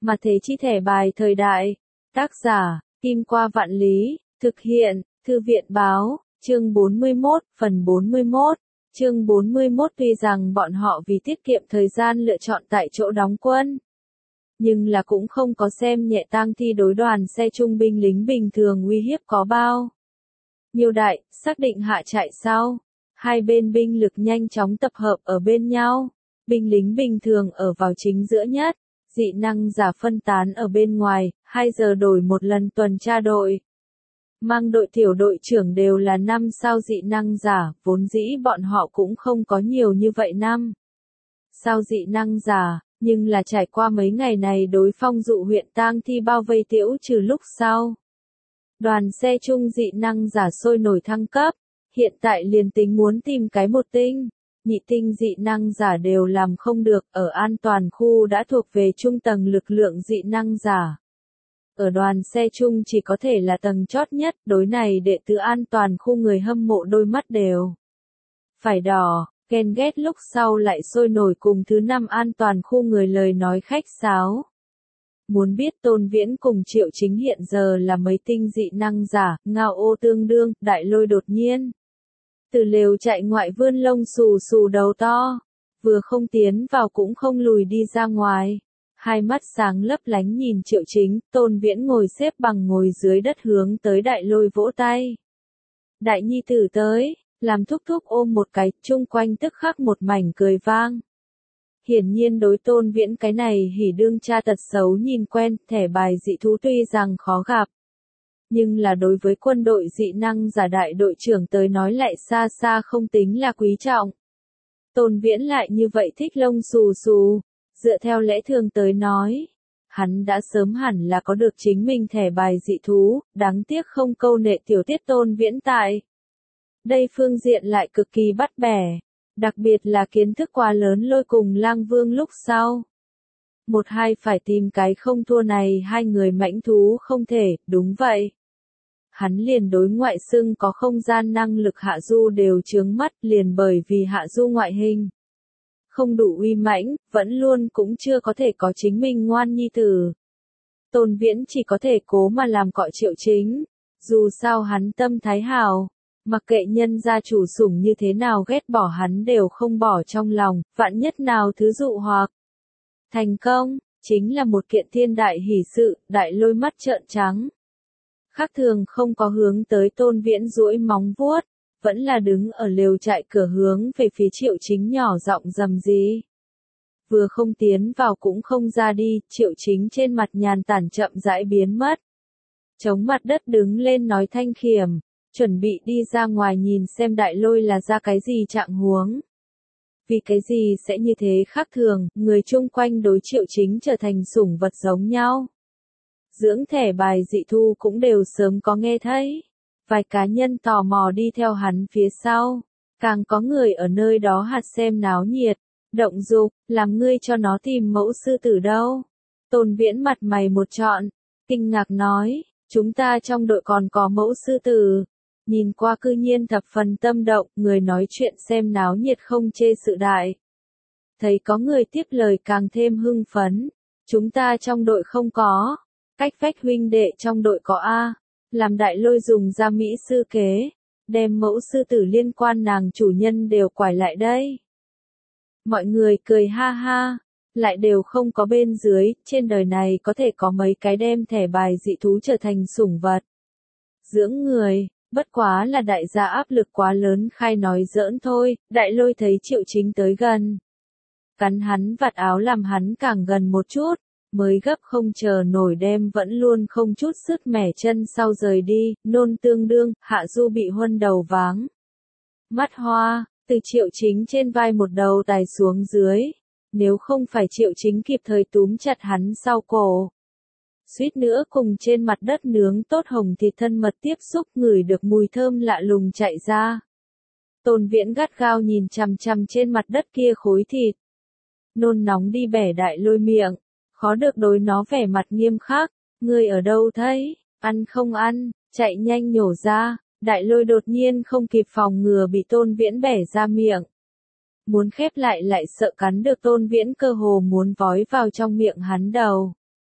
Mà thế chi thẻ bài thời đại. Tác giả, Kim Qua Vạn Lý, thực hiện, Thư viện báo, chương 41, phần 41. Chương 41 tuy rằng bọn họ vì tiết kiệm thời gian lựa chọn tại chỗ đóng quân, nhưng là cũng không có xem nhẹ tang thi đối đoàn xe trung binh lính bình thường uy hiếp có bao nhiêu đại, xác định hạ trại sau. Hai bên binh lực nhanh chóng tập hợp ở bên nhau, binh lính bình thường ở vào chính giữa nhất, dị năng giả phân tán ở bên ngoài, 2 giờ đổi một lần tuần tra đội. Mang đội tiểu đội trưởng đều là 5 sao dị năng giả, vốn dĩ bọn họ cũng không có nhiều như vậy năm sao dị năng giả, nhưng là trải qua mấy ngày này đối phong dụ huyện tang thi bao vây tiễu trừ lúc sau. Đoàn xe chung dị năng giả sôi nổi thăng cấp, hiện tại liền tính muốn tìm cái một tinh, nhị tinh dị năng giả đều làm không được, ở an toàn khu đã thuộc về trung tầng lực lượng dị năng giả. Ở đoàn xe chung chỉ có thể là tầng chót nhất, đối này đệ tử an toàn khu người hâm mộ đôi mắt đều phải đỏ, ghen ghét lúc sau lại sôi nổi cùng thứ 5 an toàn khu người lời nói khách sáo. Muốn biết Tôn Viễn cùng Triệu Chính hiện giờ là mấy tinh dị năng giả, ngao ô tương đương, đại lôi đột nhiên. Từ lều chạy ngoại vươn lông xù xù đầu to, vừa không tiến vào cũng không lùi đi ra ngoài. Hai mắt sáng lấp lánh nhìn Triệu Chính, Tôn Viễn ngồi xếp bằng ngồi dưới đất hướng tới đại lôi vỗ tay. Đại nhi tử tới, làm thúc thúc ôm một cái, chung quanh tức khắc một mảnh cười vang. Hiển nhiên đối Tôn Viễn cái này hỉ đương cha tật xấu nhìn quen, thẻ bài dị thú tuy rằng khó gặp. Nhưng là đối với quân đội dị năng giả đại đội trưởng tới nói lại xa xa không tính là quý trọng. Tôn Viễn lại như vậy thích lông xù xù, dựa theo lẽ thường tới nói. Hắn đã sớm hẳn là có được chính mình thẻ bài dị thú, đáng tiếc không câu nệ tiểu tiết Tôn Viễn tại. Đây phương diện lại cực kỳ bắt bẻ. Đặc biệt là kiến thức quá lớn lôi cùng lang vương lúc sau. Một hai phải tìm cái không thua này hai người mãnh thú không thể, đúng vậy. Hắn liền đối ngoại xưng có không gian năng lực Hạ Du đều chướng mắt liền bởi vì Hạ Du ngoại hình không đủ uy mãnh, vẫn luôn cũng chưa có thể có chính mình ngoan nhi tử. Tôn Viễn chỉ có thể cố mà làm cọ Triệu Chính, dù sao hắn tâm thái hào. Mặc kệ nhân gia chủ sủng như thế nào ghét bỏ hắn đều không bỏ trong lòng, vạn nhất nào thứ dụ hoặc thành công, chính là một kiện thiên đại hỷ sự, đại lôi mắt trợn trắng. Khác thường không có hướng tới Tôn Viễn duỗi móng vuốt, vẫn là đứng ở lều trại cửa hướng về phía Triệu Chính nhỏ giọng rầm rì. Vừa không tiến vào cũng không ra đi, Triệu Chính trên mặt nhàn tản chậm rãi biến mất. Chống mặt đất đứng lên nói thanh khiểm. Chuẩn bị đi ra ngoài nhìn xem đại lôi là ra cái gì trạng huống. Vì cái gì sẽ như thế khác thường, người chung quanh đối Triệu Chính trở thành sủng vật giống nhau. Dưỡng thẻ bài dị thu cũng đều sớm có nghe thấy. Vài cá nhân tò mò đi theo hắn phía sau. Càng có người ở nơi đó hạt xem náo nhiệt, động dục, làm ngươi cho nó tìm mẫu sư tử đâu. Tôn Viễn mặt mày một trọn, kinh ngạc nói, chúng ta trong đội còn có mẫu sư tử. Nhìn qua cư nhiên thập phần tâm động, người nói chuyện xem náo nhiệt không chê sự đại. Thấy có người tiếp lời càng thêm hưng phấn. Chúng ta trong đội không có. Cách vách huynh đệ trong đội có A. Làm đại lôi dùng ra Mỹ sư kế. Đem mẫu sư tử liên quan nàng chủ nhân đều quải lại đây. Mọi người cười ha ha. Lại đều không có bên dưới, trên đời này có thể có mấy cái đem thẻ bài dị thú trở thành sủng vật. Dưỡng người. Bất quá là đại gia áp lực quá lớn khai nói giỡn thôi, đại lôi thấy Triệu Chính tới gần. Cắn hắn vạt áo làm hắn càng gần một chút, mới gấp không chờ nổi đem vẫn luôn không chút sức mẻ chân sau rời đi, nôn tương đương, Hạ Du bị huân đầu váng. Mắt hoa, từ Triệu Chính trên vai một đầu tài xuống dưới, nếu không phải Triệu Chính kịp thời túm chặt hắn sau cổ. Suýt nữa cùng trên mặt đất nướng tốt hồng thịt thân mật tiếp xúc ngửi được mùi thơm lạ lùng chạy ra. Tôn Viễn gắt gao nhìn chằm chằm trên mặt đất kia khối thịt. Nôn nóng đi bẻ đại lôi miệng, khó được đối nó vẻ mặt nghiêm khắc, ngươi ở đâu thấy, ăn không ăn, chạy nhanh nhổ ra, đại lôi đột nhiên không kịp phòng ngừa bị Tôn Viễn bẻ ra miệng. Muốn khép lại sợ cắn được Tôn Viễn cơ hồ muốn vói vào trong miệng hắn đầu.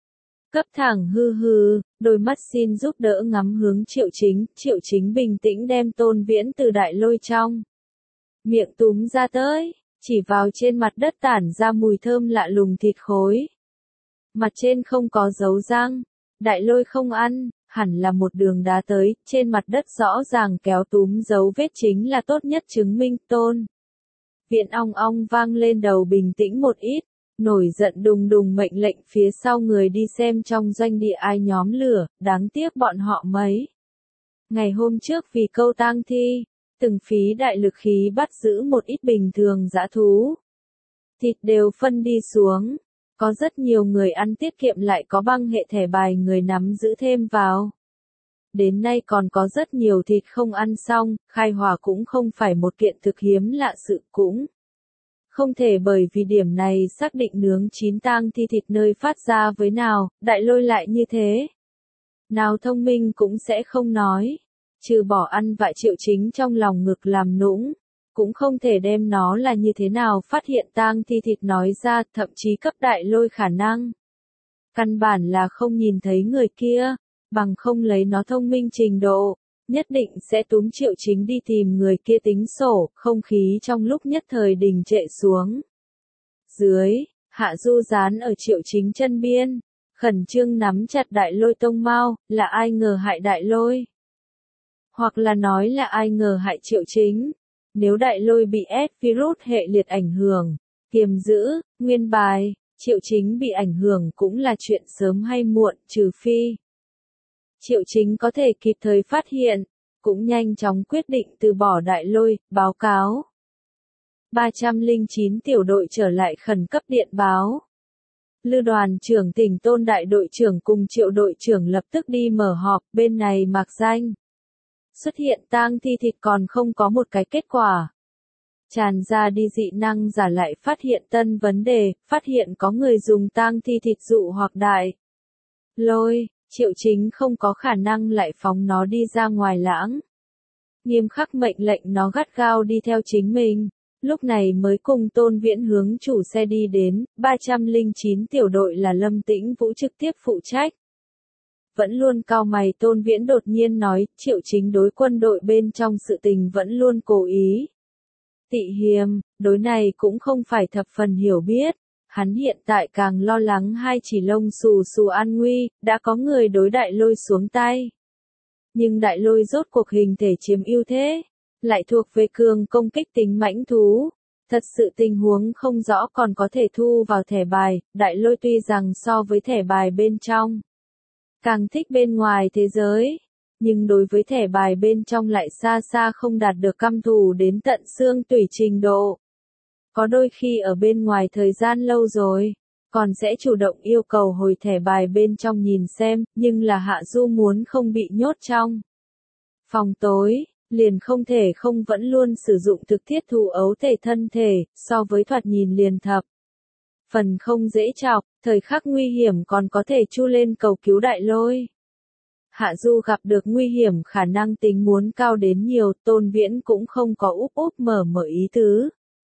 Cấp thẳng hư hư, đôi mắt xin giúp đỡ ngắm hướng Triệu Chính bình tĩnh đem Tôn Viễn từ đại lôi trong miệng túm ra tới, chỉ vào trên mặt đất tản ra mùi thơm lạ lùng thịt khối. Mặt trên không có dấu răng, đại lôi không ăn, hẳn là một đường đá tới, trên mặt đất rõ ràng kéo túm dấu vết chính là tốt nhất chứng minh. Tôn Viễn ong ong vang lên đầu bình tĩnh một ít, nổi giận đùng đùng mệnh lệnh phía sau người đi xem trong doanh địa ai nhóm lửa, đáng tiếc bọn họ mấy ngày hôm trước vì câu tang thi, từng phí đại lực khí bắt giữ một ít bình thường dã thú. Thịt đều phân đi xuống, có rất nhiều người ăn tiết kiệm lại có băng hệ thẻ bài người nắm giữ thêm vào. Đến nay còn có rất nhiều thịt không ăn xong, khai hỏa cũng không phải một kiện thực hiếm lạ sự cũng. Không thể bởi vì điểm này xác định nướng chín tang thi thịt nơi phát ra với nào, đại lôi lại như thế. Nào thông minh cũng sẽ không nói. Trừ bỏ ăn vại Triệu Chính trong lòng ngực làm nũng, cũng không thể đem nó là như thế nào phát hiện tang thi thịt nói ra, thậm chí cấp đại lôi khả năng. Căn bản là không nhìn thấy người kia, bằng không lấy nó thông minh trình độ, nhất định sẽ túm Triệu Chính đi tìm người kia tính sổ, không khí trong lúc nhất thời đình trệ xuống. Dưới, Hạ Du dán ở Triệu Chính chân biên, khẩn trương nắm chặt đại lôi tông mao, là ai ngờ hại đại lôi? Hoặc là nói là ai ngờ hại Triệu Chính? Nếu đại lôi bị virus hệ liệt ảnh hưởng, kiềm giữ, nguyên bài, Triệu Chính bị ảnh hưởng cũng là chuyện sớm hay muộn, trừ phi Triệu Chính có thể kịp thời phát hiện, cũng nhanh chóng quyết định từ bỏ đại lôi, báo cáo. 309 tiểu đội trở lại khẩn cấp điện báo. Lư đoàn trưởng tỉnh Tôn đại đội trưởng cùng Triệu đội trưởng lập tức đi mở họp, bên này mạc danh xuất hiện tang thi thịt còn không có một cái kết quả. Tràn ra đi dị năng giả lại phát hiện tân vấn đề, phát hiện có người dùng tang thi thịt dụ hoặc đại lôi, Triệu Chính không có khả năng lại phóng nó đi ra ngoài lãng. Nghiêm khắc mệnh lệnh nó gắt gao đi theo chính mình, lúc này mới cùng Tôn Viễn hướng chủ xe đi đến, 309 tiểu đội là Lâm Tĩnh Vũ trực tiếp phụ trách. Vẫn luôn cau mày Tôn Viễn đột nhiên nói, Triệu Chính đối quân đội bên trong sự tình vẫn luôn cố ý. Tị hiềm, đối này cũng không phải thập phần hiểu biết, hắn hiện tại càng lo lắng hai chỉ lông xù xù an nguy, đã có người đối đại lôi xuống tay. Nhưng đại lôi rốt cuộc hình thể chiếm ưu thế, lại thuộc về cường công kích tính mãnh thú. Thật sự tình huống không rõ còn có thể thu vào thẻ bài, đại lôi tuy rằng so với thẻ bài bên trong càng thích bên ngoài thế giới, nhưng đối với thẻ bài bên trong lại xa xa không đạt được căm thù đến tận xương tủy trình độ. Có đôi khi ở bên ngoài thời gian lâu rồi, còn sẽ chủ động yêu cầu hồi thẻ bài bên trong nhìn xem, nhưng là Hạ Du muốn không bị nhốt trong phòng tối, liền không thể không vẫn luôn sử dụng thực thiết thù ấu thể thân thể, so với thoạt nhìn liền thập phần không dễ chọc, thời khắc nguy hiểm còn có thể chu lên cầu cứu đại lôi. Hạ Du gặp được nguy hiểm khả năng tính muốn cao đến nhiều, Tôn Viễn cũng không có úp mở ý tứ.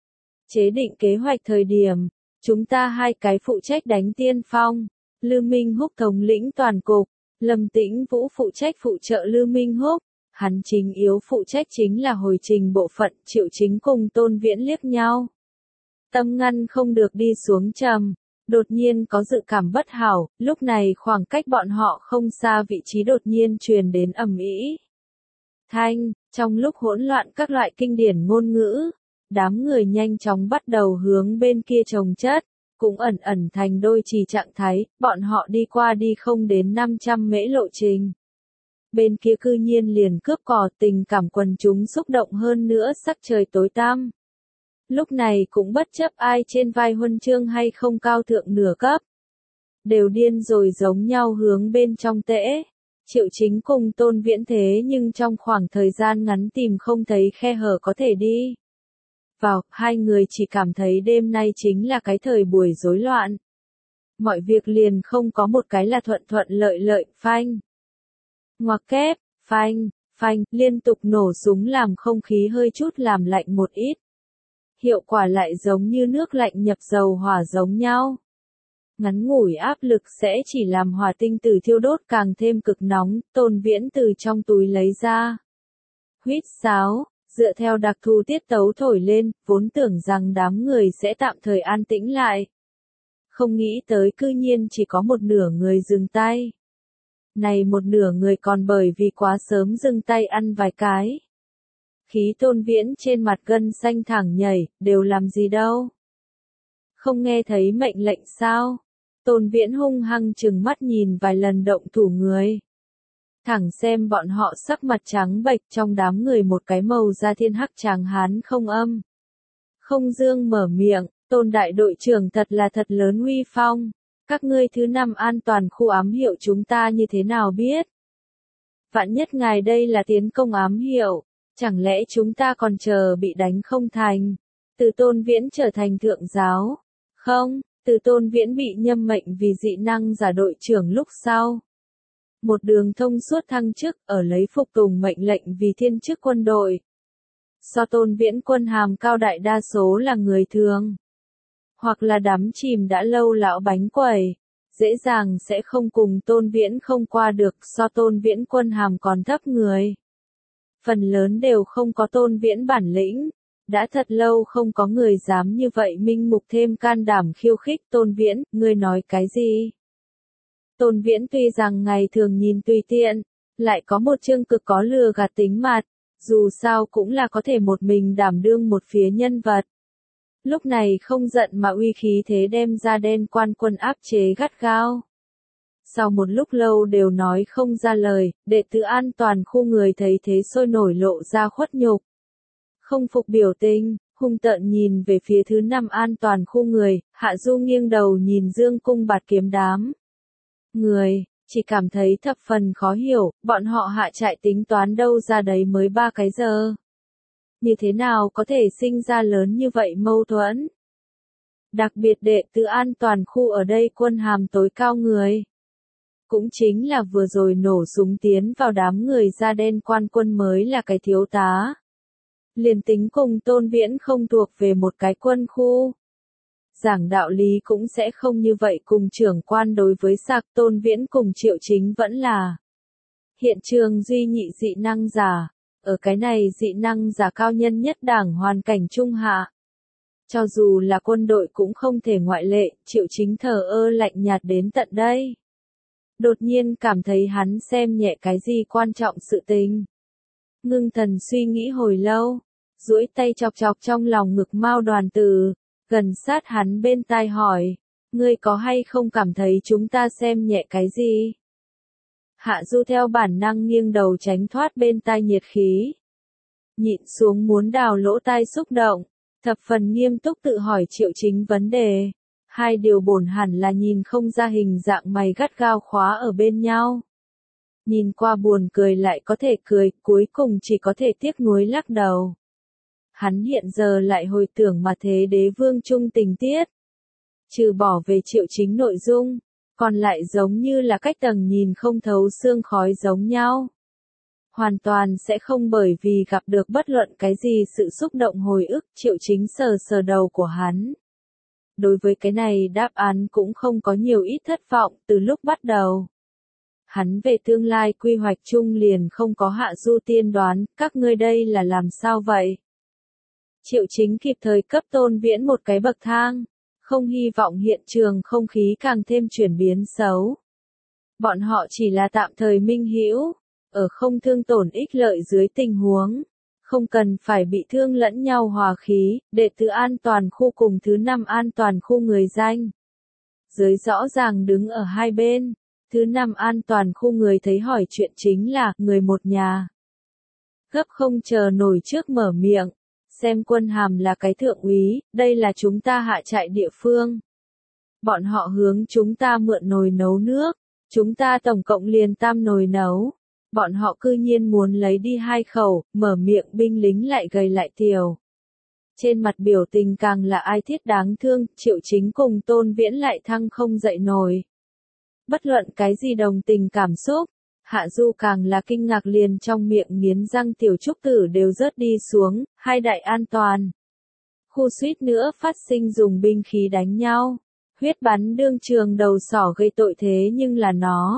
Chế định kế hoạch thời điểm, chúng ta hai cái phụ trách đánh tiên phong, Lư Minh Húc thống lĩnh toàn cục, Lâm Tĩnh Vũ phụ trách phụ trợ Lư Minh Húc, hắn chính yếu phụ trách chính là hồi trình bộ phận, Triệu Chính cùng Tôn Viễn liếc nhau. Tâm ngăn không được đi xuống trầm, đột nhiên có dự cảm bất hảo, lúc này khoảng cách bọn họ không xa vị trí đột nhiên truyền đến ầm ĩ thanh, trong lúc hỗn loạn các loại kinh điển ngôn ngữ, đám người nhanh chóng bắt đầu hướng bên kia chồng chất, cũng ẩn thành đôi trì trạng thái, bọn họ đi qua đi không đến 500 mễ lộ trình. Bên kia cư nhiên liền cướp cò, tình cảm quần chúng xúc động hơn nữa, sắc trời tối tăm. Lúc này cũng bất chấp ai trên vai huân chương hay không cao thượng nửa cấp. Đều điên rồi giống nhau hướng bên trong tễ. Triệu Chính cùng Tôn Viễn thế nhưng trong khoảng thời gian ngắn tìm không thấy khe hở có thể đi vào, hai người chỉ cảm thấy đêm nay chính là cái thời buổi rối loạn. Mọi việc liền không có một cái là thuận lợi, phanh. Ngoặc kép, phanh, liên tục nổ súng làm không khí hơi chút làm lạnh một ít. Hiệu quả lại giống như nước lạnh nhập dầu hỏa giống nhau. Ngắn ngủi áp lực sẽ chỉ làm hỏa tinh tử thiêu đốt càng thêm cực nóng, Tôn Viễn từ trong túi lấy ra huýt sáo, dựa theo đặc thù tiết tấu thổi lên, vốn tưởng rằng đám người sẽ tạm thời an tĩnh lại. Không nghĩ tới cư nhiên chỉ có một nửa người dừng tay. Này một nửa người còn bởi vì quá sớm dừng tay ăn vài cái. Khí Tôn Viễn trên mặt gân xanh thẳng nhảy, đều làm gì đâu. Không nghe thấy mệnh lệnh sao? Tôn Viễn hung hăng trừng mắt nhìn vài lần động thủ người. Thẳng xem bọn họ sắc mặt trắng bệch, trong đám người một cái màu da thiên hắc tráng hán không âm. Không dương mở miệng, Tôn đại đội trưởng thật là thật lớn uy phong. Các ngươi thứ 5 an toàn khu ám hiệu chúng ta như thế nào biết? Vạn nhất ngài đây là tiến công ám hiệu, chẳng lẽ chúng ta còn chờ bị đánh không thành? Từ Tôn Viễn trở thành thượng giáo. Không, từ Tôn Viễn bị nhâm mệnh vì dị năng giả đội trưởng lúc sau. Một đường thông suốt thăng chức ở lấy phục tùng mệnh lệnh vì thiên chức quân đội. Do Tôn Viễn quân hàm cao đại đa số là người thường. Hoặc là đắm chìm đã lâu lão bánh quẩy. Dễ dàng sẽ không cùng Tôn Viễn không qua được do Tôn Viễn quân hàm còn thấp người. Phần lớn đều không có Tôn Viễn bản lĩnh. Đã thật lâu không có người dám như vậy minh mục thêm can đảm khiêu khích Tôn Viễn, ngươi nói cái gì? Tôn Viễn tuy rằng ngày thường nhìn tùy tiện, lại có một chương cực có lừa gạt tính mặt, dù sao cũng là có thể một mình đảm đương một phía nhân vật. Lúc này không giận mà uy khí thế đem ra đen quan quân áp chế gắt gao. Sau một lúc lâu đều nói không ra lời, đệ tử an toàn khu người thấy thế sôi nổi lộ ra khuất nhục. Không phục biểu tình, hung tợn nhìn về phía thứ 5 an toàn khu người, Hạ Du nghiêng đầu nhìn Dương Cung Bạt Kiếm đám. Người, chỉ cảm thấy thập phần khó hiểu, bọn họ hạ trại tính toán đâu ra đấy mới 3 cái giờ. Như thế nào có thể sinh ra lớn như vậy mâu thuẫn? Đặc biệt đệ tử an toàn khu ở đây quân hàm tối cao người. Cũng chính là vừa rồi nổ súng tiến vào đám người da đen quan quân mới là cái thiếu tá. Liền tính cùng Tôn Viễn không thuộc về một cái quân khu. Giảng đạo lý cũng sẽ không như vậy cùng trưởng quan đối với sạc Tôn Viễn cùng Triệu Chính vẫn là. Hiện trường duy nhị dị năng giả, ở cái này dị năng giả cao nhân nhất đảng hoàn cảnh trung hạ. Cho dù là quân đội cũng không thể ngoại lệ, Triệu Chính thờ ơ lạnh nhạt đến tận đây. Đột nhiên cảm thấy hắn xem nhẹ cái gì quan trọng sự tình. Ngưng thần suy nghĩ hồi lâu, duỗi tay chọc chọc trong lòng ngực Mao Đoàn Tử, gần sát hắn bên tai hỏi, ngươi có hay không cảm thấy chúng ta xem nhẹ cái gì? Hạ Du theo bản năng nghiêng đầu tránh thoát bên tai nhiệt khí. Nhịn xuống muốn đào lỗ tai xúc động, thập phần nghiêm túc tự hỏi Triệu Chính vấn đề. Hai điều bổn hẳn là nhìn không ra hình dạng mày gắt gao khóa ở bên nhau. Nhìn qua buồn cười lại có thể cười, cuối cùng chỉ có thể tiếc nuối lắc đầu. Hắn hiện giờ lại hồi tưởng mà thế đế vương trung tình tiết. Trừ bỏ về Triệu Chính nội dung, còn lại giống như là cách tầng nhìn không thấu xương khói giống nhau. Hoàn toàn sẽ không bởi vì gặp được bất luận cái gì sự xúc động hồi ức Triệu Chính sờ sờ đầu của hắn. Đối với cái này đáp án cũng không có nhiều ít thất vọng từ lúc bắt đầu. Hắn về tương lai quy hoạch chung liền không có Hạ Du tiên đoán, các ngươi đây là làm sao vậy? Triệu Chính kịp thời cấp Tôn Viễn một cái bậc thang, không hy vọng hiện trường không khí càng thêm chuyển biến xấu. Bọn họ chỉ là tạm thời minh hữu, ở không thương tổn ích lợi dưới tình huống, không cần phải bị thương lẫn nhau hòa khí, đệ tử an toàn khu cùng thứ 5 an toàn khu người danh. Dưới rõ ràng đứng ở hai bên, thứ 5 an toàn khu người thấy hỏi chuyện chính là người một nhà. Gấp không chờ nổi trước mở miệng, xem quân hàm là cái thượng úy, đây là chúng ta hạ trại địa phương. Bọn họ hướng chúng ta mượn nồi nấu nước, chúng ta tổng cộng liền 3 nồi nấu. Bọn họ cư nhiên muốn lấy đi 2 khẩu, mở miệng binh lính lại gầy lại tiểu. Trên mặt biểu tình càng là ai thiết đáng thương, Triệu Chính cùng Tôn Viễn lại thăng không dậy nổi. Bất luận cái gì đồng tình cảm xúc, Hạ Du càng là kinh ngạc liền trong miệng nghiến răng tiểu trúc tử đều rớt đi xuống, hai đại an toàn. Khu suýt nữa phát sinh dùng binh khí đánh nhau. Huyết bắn đương trường đầu sỏ gây tội thế nhưng là nó.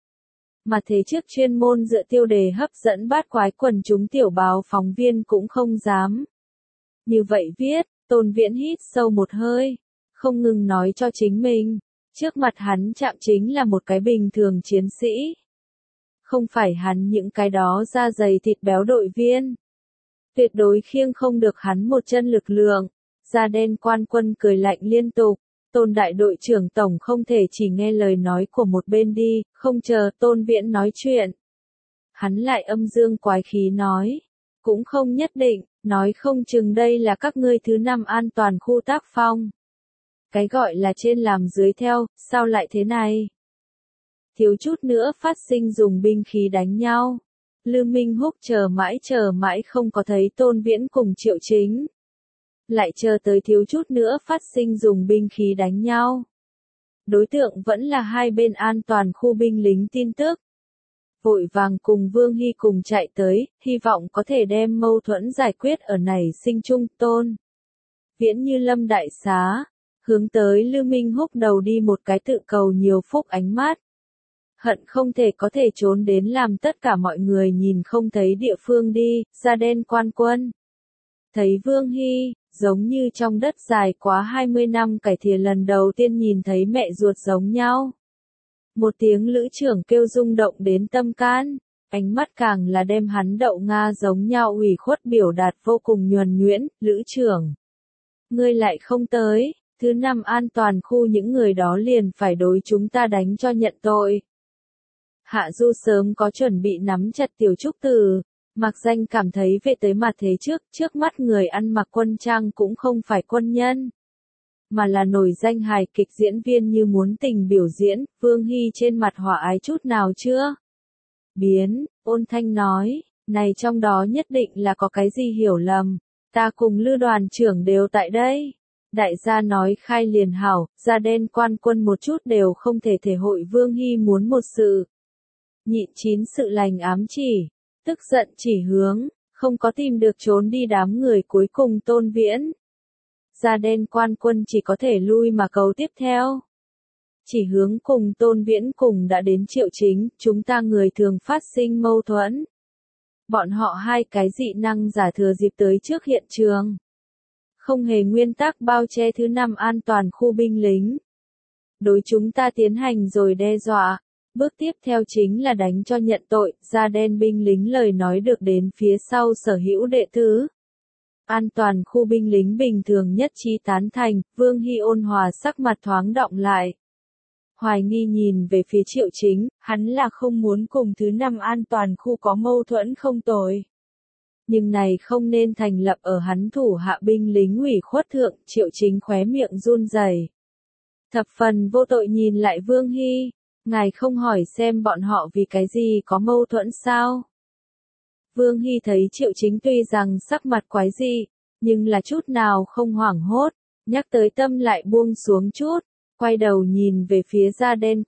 Mà thế trước chuyên môn dựa tiêu đề hấp dẫn bát quái quần chúng tiểu báo phóng viên cũng không dám. Như vậy viết, Tôn Viễn hít sâu một hơi, không ngừng nói cho chính mình, trước mặt hắn chạm chính là một cái bình thường chiến sĩ. Không phải hắn những cái đó da dày thịt béo đội viên. Tuyệt đối khiêng không được hắn một chân lực lượng. Da đen quan quân cười lạnh liên tục. Tôn đại đội trưởng tổng không thể chỉ nghe lời nói của một bên đi, không chờ Tôn Viễn nói chuyện. Hắn lại âm dương quái khí nói. Cũng không nhất định, nói không chừng đây là các ngươi thứ 5 an toàn khu tác phong. Cái gọi là trên làm dưới theo, sao lại thế này? Thiếu chút nữa phát sinh dùng binh khí đánh nhau. Lư Minh Húc chờ mãi không có thấy Tôn Viễn cùng Triệu Chính. Lại chờ tới thiếu chút nữa phát sinh dùng binh khí đánh nhau. Đối tượng vẫn là hai bên an toàn khu binh lính tin tức. Vội vàng cùng Vương Hy cùng chạy tới, hy vọng có thể đem mâu thuẫn giải quyết ở nảy sinh chung. Tôn Viễn như lâm đại xá, hướng tới Lư Minh Húc đầu đi một cái tự cầu nhiều phúc ánh mắt. Hận không thể có thể trốn đến làm tất cả mọi người nhìn không thấy địa phương đi, da đen quan quân. Thấy Vương Hy, giống như trong đất dài quá 20 năm cải thìa lần đầu tiên nhìn thấy mẹ ruột giống nhau. Một tiếng lữ trưởng kêu rung động đến tâm can, ánh mắt càng là đem hắn đậu Nga giống nhau ủy khuất biểu đạt vô cùng nhuần nhuyễn, lữ trưởng. Ngươi lại không tới, thứ 5 an toàn khu những người đó liền phải đối chúng ta đánh cho nhận tội. Hạ Du sớm có chuẩn bị nắm chặt tiểu trúc từ, mặc danh cảm thấy về tới mặt thế trước mắt người ăn mặc quân trang cũng không phải quân nhân, mà là nổi danh hài kịch diễn viên như muốn tình biểu diễn. Vương Hy trên mặt hòa ái chút nào chưa? Biến, ôn thanh nói, này trong đó nhất định là có cái gì hiểu lầm, ta cùng Lư đoàn trưởng đều tại đây. Đại gia nói khai liền hảo, da đen quan quân một chút đều không thể thể hội Vương Hy muốn một sự. Nhịn 9 sự lành ám chỉ, tức giận chỉ hướng, không có tìm được trốn đi đám người cuối cùng Tôn Viễn. Da đen quan quân chỉ có thể lui mà cầu tiếp theo. Chỉ hướng cùng Tôn Viễn cùng đã đến Triệu Chính, chúng ta người thường phát sinh mâu thuẫn. Bọn họ hai cái dị năng giả thừa dịp tới trước hiện trường. Không hề nguyên tắc bao che thứ 5 an toàn khu binh lính. Đối chúng ta tiến hành rồi đe dọa. Bước tiếp theo chính là đánh cho nhận tội, da đen binh lính lời nói được đến phía sau sở hữu đệ tử. An toàn khu binh lính bình thường nhất trí tán thành, Vương Hy ôn hòa sắc mặt thoáng động lại. Hoài nghi nhìn về phía Triệu Chính, hắn là không muốn cùng thứ 5 an toàn khu có mâu thuẫn không tồi. Nhưng này không nên thành lập ở hắn thủ hạ binh lính ủy khuất thượng, Triệu Chính khóe miệng run rẩy. Thập phần vô tội nhìn lại Vương Hy. Ngài không hỏi xem bọn họ vì cái gì có mâu thuẫn sao? Vương Hy thấy Triệu Chính tuy rằng sắc mặt quái dị, nhưng là chút nào không hoảng hốt, nhắc tới tâm lại buông xuống chút, quay đầu nhìn về phía da đen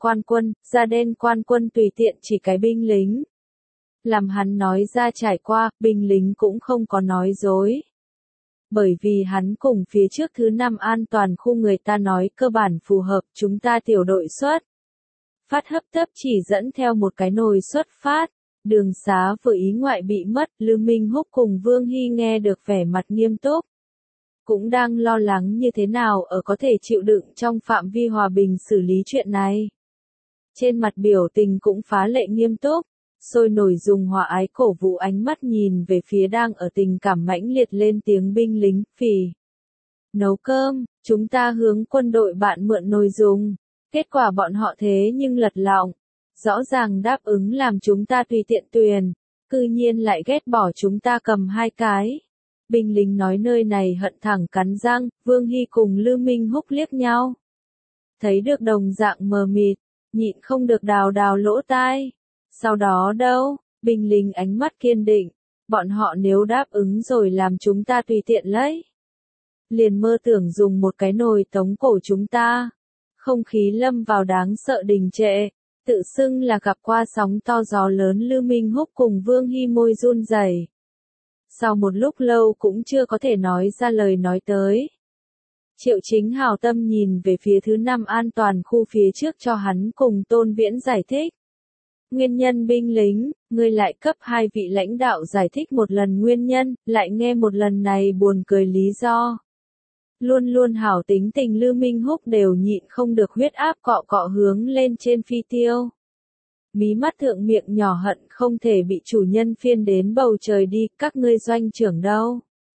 quan quân tùy tiện chỉ cái binh lính. Làm hắn nói ra trải qua, binh lính cũng không có nói dối. Bởi vì hắn cùng phía trước thứ 5 an toàn khu người ta nói cơ bản phù hợp, chúng ta tiểu đội xuất phát hấp tấp chỉ dẫn theo một cái nồi xuất phát, đường xá vừa ý ngoại bị mất. Lư Minh Húc cùng Vương Hy nghe được vẻ mặt nghiêm túc, cũng đang lo lắng như thế nào ở có thể chịu đựng trong phạm vi hòa bình xử lý chuyện này. Trên mặt biểu tình cũng phá lệ nghiêm túc, sôi nổi dùng hòa ái cổ vũ ánh mắt nhìn về phía đang ở tình cảm mãnh liệt lên tiếng binh lính. Phì nấu cơm, chúng ta hướng quân đội bạn mượn nồi dùng. Kết quả bọn họ thế nhưng lật lọng, rõ ràng đáp ứng làm chúng ta tùy tiện tuyền, cư nhiên lại ghét bỏ chúng ta cầm 2 cái. Binh lính nói nơi này hận thẳng cắn răng. Vương Hy cùng Lư Minh Húc liếc nhau. Thấy được đồng dạng mờ mịt, nhịn không được đào lỗ tai. Sau đó đâu, binh lính ánh mắt kiên định, bọn họ nếu đáp ứng rồi làm chúng ta tùy tiện lấy. Liền mơ tưởng dùng một cái nồi tống cổ chúng ta. Không khí lâm vào đáng sợ đình trệ, tự xưng là gặp qua sóng to gió lớn. Lư Minh Húc cùng Vương Hy môi run rẩy. Sau một lúc lâu cũng chưa có thể nói ra lời nói tới. Triệu Chính hào tâm nhìn về phía thứ 5 an toàn khu phía trước cho hắn cùng Tôn Viễn giải thích. Nguyên nhân binh lính, ngươi lại cấp 2 vị lãnh đạo giải thích một lần nguyên nhân, lại nghe một lần này buồn cười lý do. Luôn luôn hảo tính tình Lư Minh Húc đều nhịn không được huyết áp cọ cọ hướng lên trên phi tiêu. Mí mắt thượng miệng nhỏ hận không thể bị chủ nhân phiên đến bầu trời đi, các ngươi doanh trưởng đâu?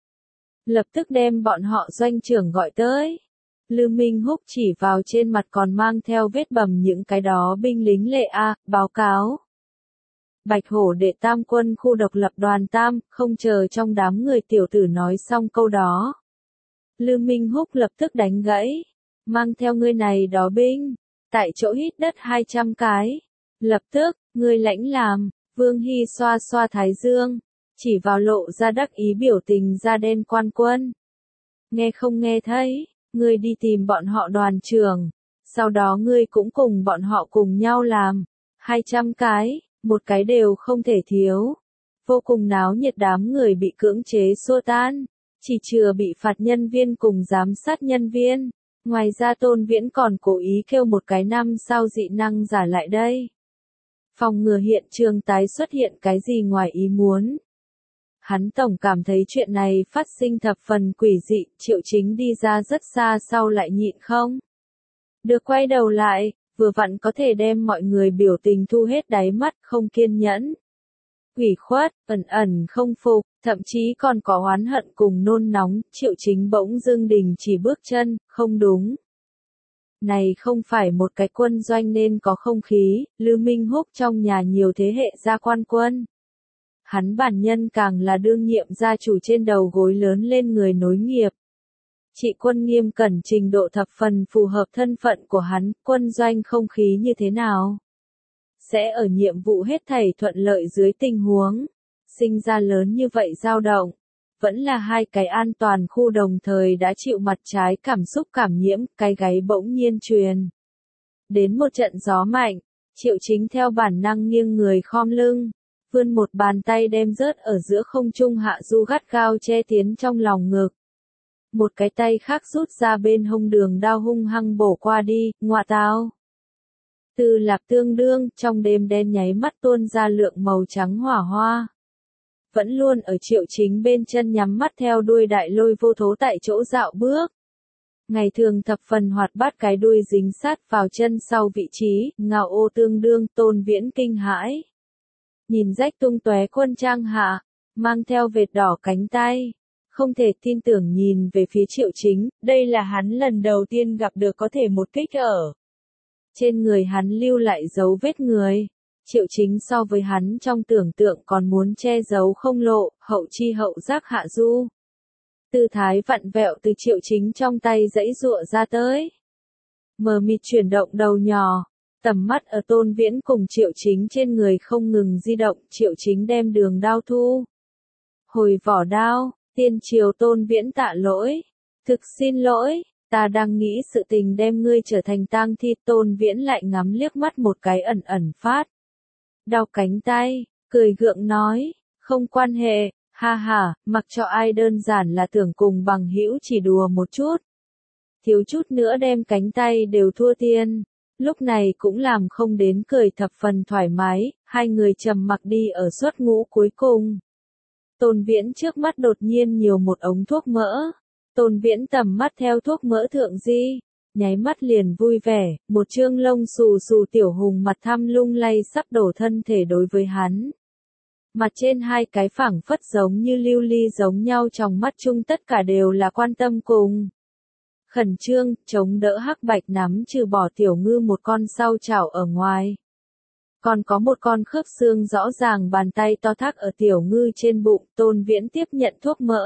Lập tức đem bọn họ doanh trưởng gọi tới. Lư Minh Húc chỉ vào trên mặt còn mang theo vết bầm những cái đó binh lính lệ báo cáo. Bạch Hổ đệ tam quân khu độc lập đoàn tam, không chờ trong đám người tiểu tử nói xong câu đó. Lư Minh Húc lập tức đánh gãy. Mang theo ngươi này đó binh. Tại chỗ hít đất 200 cái. Lập tức, ngươi lãnh làm. Vương Hy xoa xoa thái dương. Chỉ vào lộ ra đắc ý biểu tình da đen quan quân. Nghe không nghe thấy, ngươi đi tìm bọn họ đoàn trưởng. Sau đó ngươi cũng cùng bọn họ cùng nhau làm. 200 cái, một cái đều không thể thiếu. Vô cùng náo nhiệt đám người bị cưỡng chế xua tan. Chỉ chừa bị phạt nhân viên cùng giám sát nhân viên. Ngoài ra Tôn Viễn còn cố ý kêu một cái 5 sao dị năng giả lại đây. Phòng ngừa hiện trường tái xuất hiện cái gì ngoài ý muốn. Hắn tổng cảm thấy chuyện này phát sinh thập phần quỷ dị, Triệu Chính đi ra rất xa sau lại nhịn không. Được quay đầu lại, vừa vặn có thể đem mọi người biểu tình thu hết đáy mắt, không kiên nhẫn. Ủy khuất, ẩn ẩn không phục, thậm chí còn có oán hận cùng nôn nóng, Triệu Chính bỗng dưng đình chỉ bước chân, không đúng. Này không phải một cái quân doanh nên có không khí, Lư Minh Húc trong nhà nhiều thế hệ gia quan quân. Hắn bản nhân càng là đương nhiệm gia chủ trên đầu gối lớn lên người nối nghiệp. Trị quân nghiêm cẩn trình độ thập phần phù hợp thân phận của hắn, quân doanh không khí như thế nào? Sẽ ở nhiệm vụ hết thảy thuận lợi dưới tình huống, sinh ra lớn như vậy dao động. Vẫn là hai cái an toàn khu đồng thời đã chịu mặt trái cảm xúc cảm nhiễm, cái gáy bỗng nhiên truyền. Đến một trận gió mạnh, Triệu Chính theo bản năng nghiêng người khom lưng, vươn một bàn tay đem rớt ở giữa không trung hạ du gắt gao che tiến trong lòng ngực. Một cái tay khác rút ra bên hông đường đao hung hăng bổ qua đi, ngọa tao. Từ lạc tương đương, trong đêm đen nháy mắt tuôn ra lượng màu trắng hỏa hoa. Vẫn luôn ở Triệu Chính bên chân nhắm mắt theo đuôi đại lôi vô thố tại chỗ dạo bước. Ngày thường thập phần hoạt bát cái đuôi dính sát vào chân sau vị trí, ngạo ô tương đương Tôn Viễn kinh hãi. Nhìn rách tung tóe quân trang hạ, mang theo vệt đỏ cánh tay. Không thể tin tưởng nhìn về phía Triệu Chính, đây là hắn lần đầu tiên gặp được có thể một kích ở. Trên người hắn lưu lại dấu vết người. Triệu Chính so với hắn trong tưởng tượng còn muốn che giấu không lộ, hậu chi hậu giác hạ du. Tư thái vặn vẹo từ Triệu Chính trong tay dãy giụa ra tới. Mờ mịt chuyển động đầu nhỏ, tầm mắt ở Tôn Viễn cùng Triệu Chính trên người không ngừng di động, Triệu Chính đem đường đao thu. Hồi vỏ đao, tiên triều Tôn Viễn tạ lỗi. Thực xin lỗi, ta đang nghĩ sự tình đem ngươi trở thành tang thi. Tôn Viễn lại ngắm liếc mắt một cái ẩn ẩn phát. Đau cánh tay, cười gượng nói, không quan hệ, ha ha, mặc cho ai đơn giản là tưởng cùng bằng hữu chỉ đùa một chút. Thiếu chút nữa đem cánh tay đều thua tiền, lúc này cũng làm không đến cười thập phần thoải mái, hai người trầm mặc đi ở suất ngũ cuối cùng. Tôn Viễn trước mắt đột nhiên nhiều một ống thuốc mỡ, Tôn Viễn tầm mắt theo thuốc mỡ thượng di. Nháy mắt liền vui vẻ, một trương lông xù xù tiểu hùng mặt thăm lung lay sắp đổ thân thể đối với hắn. Mặt trên hai cái phảng phất giống như lưu ly giống nhau trong mắt chung tất cả đều là quan tâm cùng. Khẩn trương, chống đỡ hắc bạch nắm trừ bỏ tiểu ngư một con sau chảo ở ngoài. Còn có một con khớp xương rõ ràng bàn tay to thác ở tiểu ngư trên bụng, Tôn Viễn tiếp nhận thuốc mỡ.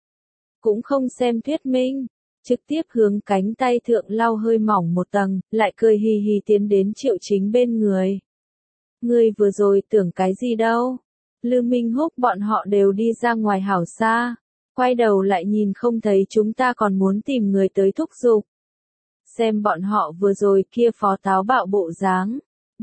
Cũng không xem thuyết minh. Trực tiếp hướng cánh tay thượng lau hơi mỏng một tầng, lại cười hì hì tiến đến Triệu Chính bên người. Ngươi vừa rồi tưởng cái gì đâu? Lư Minh Húc bọn họ đều đi ra ngoài hảo xa. Quay đầu lại nhìn không thấy chúng ta còn muốn tìm người tới thúc giục. Xem bọn họ vừa rồi kia phó táo bạo bộ dáng.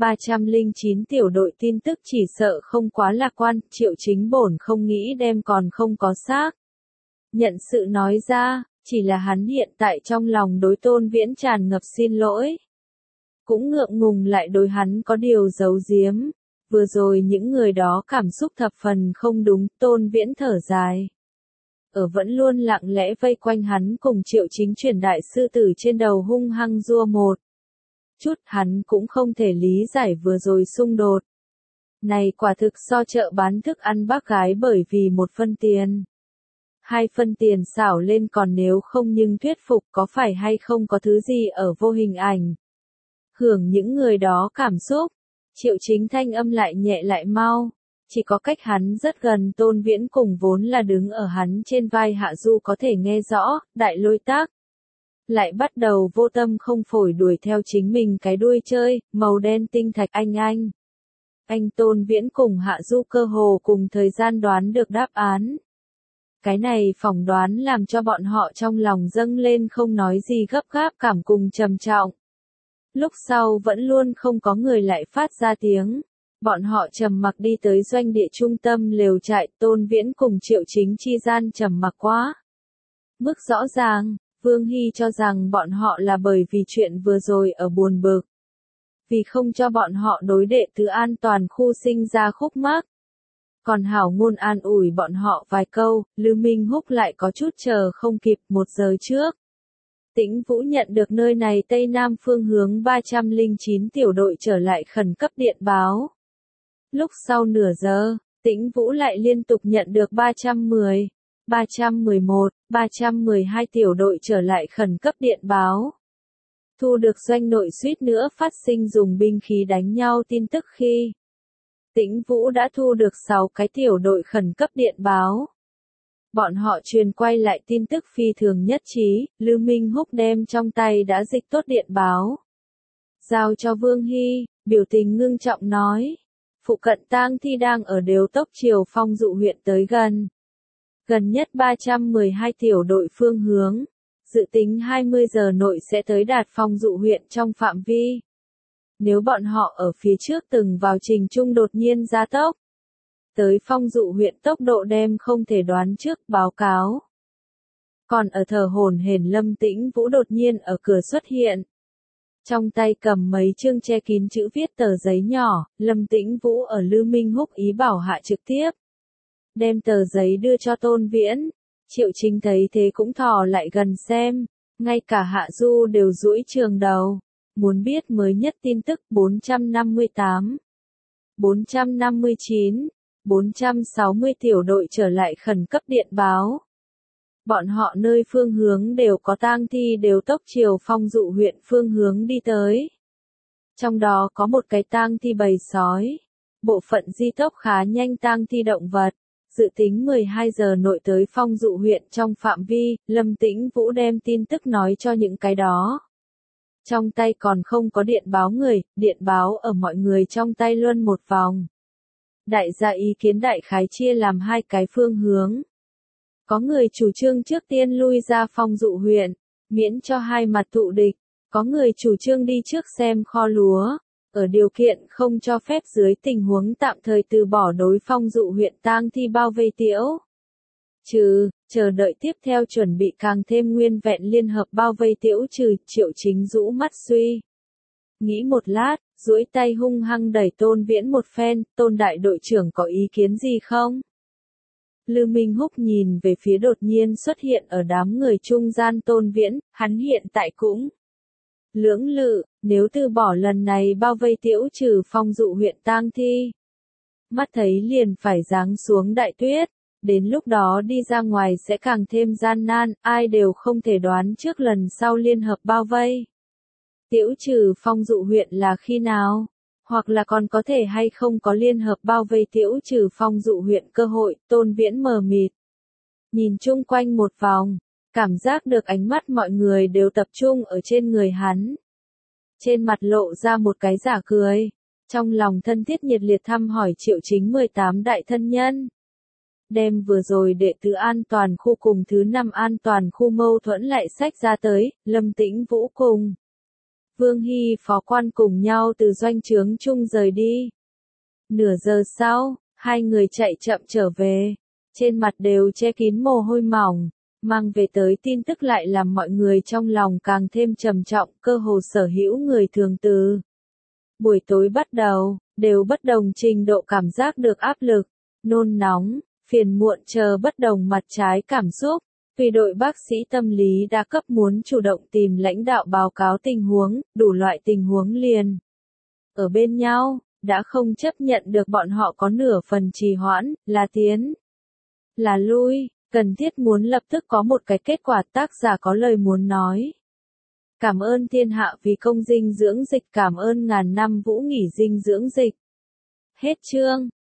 309 tiểu đội tin tức chỉ sợ không quá lạc quan, Triệu Chính bổn không nghĩ đem còn không có xác. Nhận sự nói ra, Chỉ là hắn hiện tại trong lòng đối Tôn Viễn tràn ngập xin lỗi. Cũng ngượng ngùng lại đối hắn có điều giấu giếm. Vừa rồi những người đó cảm xúc thập phần không đúng, Tôn Viễn thở dài. Ở vẫn luôn lặng lẽ vây quanh hắn cùng Triệu Chính truyền đại sư tử trên đầu hung hăng giua một chút, hắn cũng không thể lý giải vừa rồi xung đột. Này quả thực so chợ bán thức ăn bác gái bởi vì 1 phân tiền. 2 phân tiền xảo lên, còn nếu không nhưng thuyết phục có phải hay không có thứ gì ở vô hình ảnh. Hưởng những người đó cảm xúc, Triệu Chính thanh âm lại nhẹ lại mau. Chỉ có cách hắn rất gần Tôn Viễn cùng vốn là đứng ở hắn trên vai Hạ Du có thể nghe rõ, đại lôi tác. Lại bắt đầu vô tâm không phổi đuổi theo chính mình cái đuôi chơi, màu đen tinh thạch anh. Anh Tôn Viễn cùng Hạ Du cơ hồ cùng thời gian đoán được đáp án. Cái này phỏng đoán làm cho bọn họ trong lòng dâng lên không nói gì gấp gáp cảm cùng trầm trọng. Lúc sau vẫn luôn không có người lại phát ra tiếng. Bọn họ trầm mặc đi tới doanh địa trung tâm lều trại, Tôn Viễn cùng Triệu Chính chi gian trầm mặc quá mức rõ ràng. Vương Hy cho rằng bọn họ là bởi vì chuyện vừa rồi ở buồn bực. Vì không cho bọn họ đối đệ tứ an toàn khu sinh ra khúc mắc. Còn hảo ngôn an ủi bọn họ vài câu, Lưu Minh Húc lại có chút chờ không kịp. 1 giờ trước. Tĩnh Vũ nhận được nơi này Tây Nam phương hướng 309 tiểu đội trở lại khẩn cấp điện báo. Lúc sau nửa giờ, Tĩnh Vũ lại liên tục nhận được 310, 311, 312 tiểu đội trở lại khẩn cấp điện báo. Thu được doanh nội suýt nữa phát sinh dùng binh khí đánh nhau tin tức khi Tĩnh Vũ đã thu được 6 cái tiểu đội khẩn cấp điện báo. Bọn họ truyền quay lại tin tức phi thường nhất trí, Lưu Minh Húc đem trong tay đã dịch tốt điện báo. Giao cho Vương Hy, biểu tình ngưng trọng nói. Phụ cận tang thi đang ở đều tốc chiều Phong Dụ huyện tới gần. Gần nhất 312 tiểu đội phương hướng. Dự tính 20 giờ nội sẽ tới đạt Phong Dụ huyện trong phạm vi. Nếu bọn họ ở phía trước từng vào trình trung đột nhiên gia tốc. Tới Phong Dụ huyện tốc độ đem không thể đoán trước, báo cáo. Còn ở thờ hổn hển Lâm Tĩnh Vũ đột nhiên ở cửa xuất hiện. Trong tay cầm mấy chương che kín chữ viết tờ giấy nhỏ, Lâm Tĩnh Vũ ở Lưu Minh Húc ý bảo hạ trực tiếp. Đem tờ giấy đưa cho Tôn Viễn. Triệu Chính thấy thế cũng thò lại gần xem. Ngay cả Hạ Du đều duỗi trường đầu. Muốn biết mới nhất tin tức 458, 459, 460 tiểu đội trở lại khẩn cấp điện báo. Bọn họ nơi phương hướng đều có tang thi đều tốc chiều Phong Dụ huyện phương hướng đi tới. Trong đó có một cái tang thi bầy sói. Bộ phận di tốc khá nhanh tang thi động vật. Dự tính 12 giờ nội tới Phong Dụ huyện trong phạm vi, Lâm Tĩnh Vũ đem tin tức nói cho những cái đó. Trong tay còn không có điện báo người, điện báo ở mọi người trong tay luân một vòng. Đại gia ý kiến đại khái chia làm 2 cái phương hướng. Có người chủ trương trước tiên lui ra Phong Dụ huyện, miễn cho hai mặt thụ địch. Có người chủ trương đi trước xem kho lúa, ở điều kiện không cho phép dưới tình huống tạm thời từ bỏ đối Phong Dụ huyện tang thi bao vây tiễu. Chờ đợi tiếp theo chuẩn bị càng thêm nguyên vẹn liên hợp bao vây tiễu trừ. Triệu Chính rũ mắt suy nghĩ một lát, duỗi tay hung hăng đẩy Tôn Viễn một phen. Tôn đại đội trưởng có ý kiến gì không? Lưu Minh Húc nhìn về phía đột nhiên xuất hiện ở đám người trung gian Tôn Viễn, hắn hiện tại cũng lưỡng lự, nếu từ bỏ lần này bao vây tiễu trừ Phong Dụ huyện tang thi. Mắt thấy liền phải giáng xuống đại tuyết, đến lúc đó đi ra ngoài sẽ càng thêm gian nan, ai đều không thể đoán trước lần sau liên hợp bao vây tiễu trừ Phong Dụ huyện là khi nào, hoặc là còn có thể hay không có liên hợp bao vây tiễu trừ Phong Dụ huyện cơ hội. Tôn Viễn mờ mịt nhìn chung quanh một vòng, cảm giác được ánh mắt mọi người đều tập trung ở trên người hắn. Trên mặt lộ ra một cái giả cười, trong lòng thân thiết nhiệt liệt thăm hỏi Triệu Chính 18 đại thân nhân. Đem vừa rồi đệ tứ an toàn khu cùng thứ 5 an toàn khu mâu thuẫn lại sách ra tới, Lâm Tĩnh Vũ cùng Vương Hy phó quan cùng nhau từ doanh trướng chung rời đi. Nửa giờ sau, hai người chạy chậm trở về, trên mặt đều che kín mồ hôi mỏng, mang về tới tin tức lại làm mọi người trong lòng càng thêm trầm trọng, cơ hồ sở hữu người thường từ buổi tối bắt đầu, đều bất đồng trình độ cảm giác được áp lực, nôn nóng, phiền muộn chờ bất đồng mặt trái cảm xúc. Vì đội bác sĩ tâm lý đa cấp muốn chủ động tìm lãnh đạo báo cáo tình huống, đủ loại tình huống liền ở bên nhau, đã không chấp nhận được bọn họ có nửa phần trì hoãn, là tiến, là lui, cần thiết muốn lập tức có một cái kết quả. Tác giả có lời muốn nói. Cảm ơn thiên hạ vì công dinh dưỡng dịch, cảm ơn ngàn năm vũ nghỉ dinh dưỡng dịch. Hết chương.